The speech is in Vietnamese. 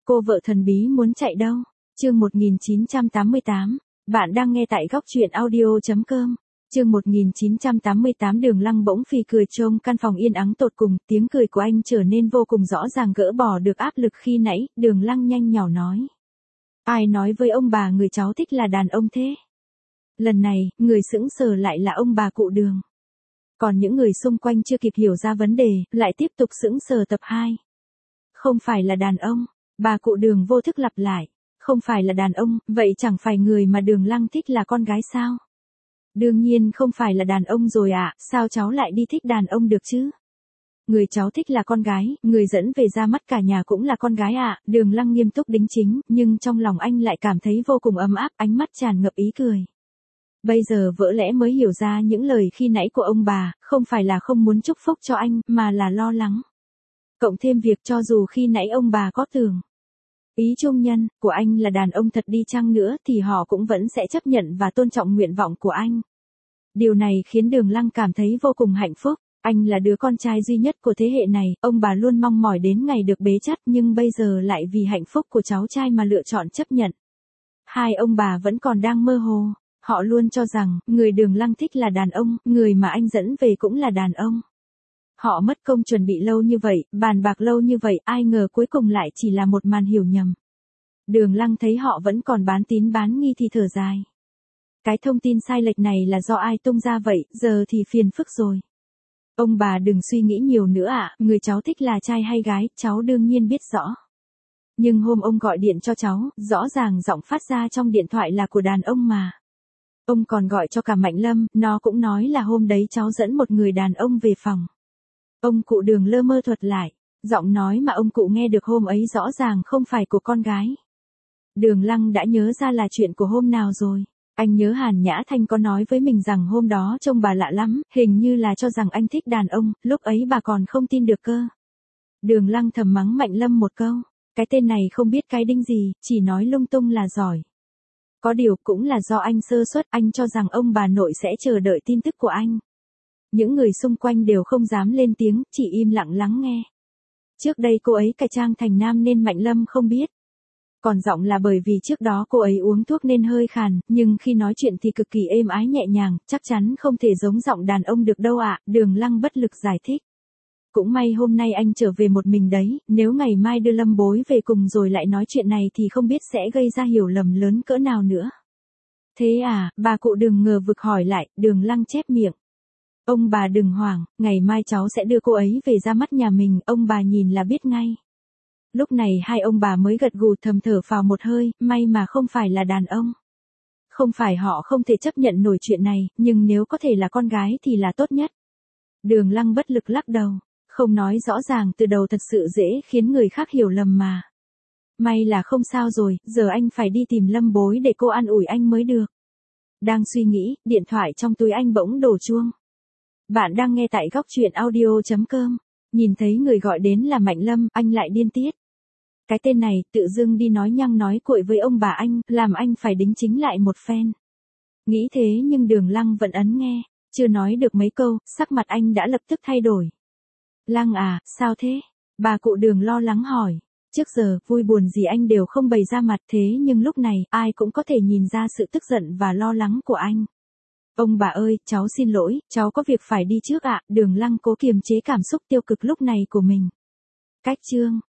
Cô vợ thần bí muốn chạy đâu? Chương 1988. Bạn đang nghe tại góc truyện audio.com. Chương 1988 Đường Lăng bỗng phì cười trông căn phòng yên ắng tột cùng, tiếng cười của anh trở nên vô cùng rõ ràng gỡ bỏ được áp lực khi nãy, Đường Lăng nhanh nhỏ nói. Ai nói với ông bà người cháu thích là đàn ông thế? Lần này, người sững sờ lại là ông bà cụ Đường. Còn những người xung quanh chưa kịp hiểu ra vấn đề, lại tiếp tục sững sờ tập 2. Không phải là đàn ông, bà cụ Đường vô thức lặp lại. Không phải là đàn ông, vậy chẳng phải người mà Đường Lăng thích là con gái sao? Đương nhiên không phải là đàn ông rồi ạ, sao cháu lại đi thích đàn ông được chứ? Người cháu thích là con gái, người dẫn về ra mắt cả nhà cũng là con gái ạ. Đường Lăng nghiêm túc đính chính, nhưng trong lòng anh lại cảm thấy vô cùng ấm áp, ánh mắt tràn ngập ý cười. Bây giờ vỡ lẽ mới hiểu ra những lời khi nãy của ông bà, không phải là không muốn chúc phúc cho anh, mà là lo lắng. Cộng thêm việc cho dù khi nãy ông bà có tưởng ý trung nhân của anh là đàn ông thật đi chăng nữa thì họ cũng vẫn sẽ chấp nhận và tôn trọng nguyện vọng của anh. Điều này khiến Đường Lăng cảm thấy vô cùng hạnh phúc. Anh là đứa con trai duy nhất của thế hệ này, ông bà luôn mong mỏi đến ngày được bế chắt nhưng bây giờ lại vì hạnh phúc của cháu trai mà lựa chọn chấp nhận. Hai ông bà vẫn còn đang mơ hồ, họ luôn cho rằng, người Đường Lăng thích là đàn ông, người mà anh dẫn về cũng là đàn ông. Họ mất công chuẩn bị lâu như vậy, bàn bạc lâu như vậy, ai ngờ cuối cùng lại chỉ là một màn hiểu nhầm. Đường Lăng thấy họ vẫn còn bán tín bán nghi thì thở dài. Cái thông tin sai lệch này là do ai tung ra vậy, giờ thì phiền phức rồi. Ông bà đừng suy nghĩ nhiều nữa ạ, người cháu thích là trai hay gái, cháu đương nhiên biết rõ. Nhưng hôm ông gọi điện cho cháu, rõ ràng giọng phát ra trong điện thoại là của đàn ông mà. Ông còn gọi cho cả Mạnh Lâm, nó cũng nói là hôm đấy cháu dẫn một người đàn ông về phòng. Ông cụ Đường lơ mơ thuật lại, giọng nói mà ông cụ nghe được hôm ấy rõ ràng không phải của con gái. Đường Lăng đã nhớ ra là chuyện của hôm nào rồi. Anh nhớ Hàn Nhã Thanh có nói với mình rằng hôm đó trông bà lạ lắm, hình như là cho rằng anh thích đàn ông, lúc ấy bà còn không tin được cơ. Đường Lăng thầm mắng Mạnh Lâm một câu, cái tên này không biết cái đinh gì, chỉ nói lung tung là giỏi. Có điều cũng là do anh sơ suất, anh cho rằng ông bà nội sẽ chờ đợi tin tức của anh. Những người xung quanh đều không dám lên tiếng, chỉ im lặng lắng nghe. Trước đây cô ấy cải trang thành nam nên Mạnh Lâm không biết. Còn giọng là bởi vì trước đó cô ấy uống thuốc nên hơi khàn, nhưng khi nói chuyện thì cực kỳ êm ái nhẹ nhàng, chắc chắn không thể giống giọng đàn ông được đâu ạ. Đường Lăng bất lực giải thích. Cũng may hôm nay anh trở về một mình đấy, nếu ngày mai đưa Lâm Bối về cùng rồi lại nói chuyện này thì không biết sẽ gây ra hiểu lầm lớn cỡ nào nữa. Thế à, bà cụ Đường ngờ vực hỏi lại, Đường Lăng chép miệng. Ông bà đừng hoảng, ngày mai cháu sẽ đưa cô ấy về ra mắt nhà mình, ông bà nhìn là biết ngay. Lúc này hai ông bà mới gật gù thầm thở phào một hơi, may mà không phải là đàn ông. Không phải họ không thể chấp nhận nổi chuyện này, nhưng nếu có thể là con gái thì là tốt nhất. Đường Lăng bất lực lắc đầu, không nói rõ ràng từ đầu thật sự dễ khiến người khác hiểu lầm mà. May là không sao rồi, giờ anh phải đi tìm Lâm Bối để cô an ủi anh mới được. Đang suy nghĩ, điện thoại trong túi anh bỗng đổ chuông. Bạn đang nghe tại góc truyện audio.com. Nhìn thấy người gọi đến là Mạnh Lâm, anh lại điên tiết. Cái tên này tự dưng đi nói nhăng nói cuội với ông bà anh, làm anh phải đính chính lại một phen. Nghĩ thế nhưng Đường Lăng vẫn ấn nghe, chưa nói được mấy câu, sắc mặt anh đã lập tức thay đổi. Lăng à, sao thế? Bà cụ Đường lo lắng hỏi. Trước giờ, vui buồn gì anh đều không bày ra mặt thế nhưng lúc này, ai cũng có thể nhìn ra sự tức giận và lo lắng của anh. Ông bà ơi, cháu xin lỗi, cháu có việc phải đi trước ạ. Đường Lăng cố kiềm chế cảm xúc tiêu cực lúc này của mình. Cách chương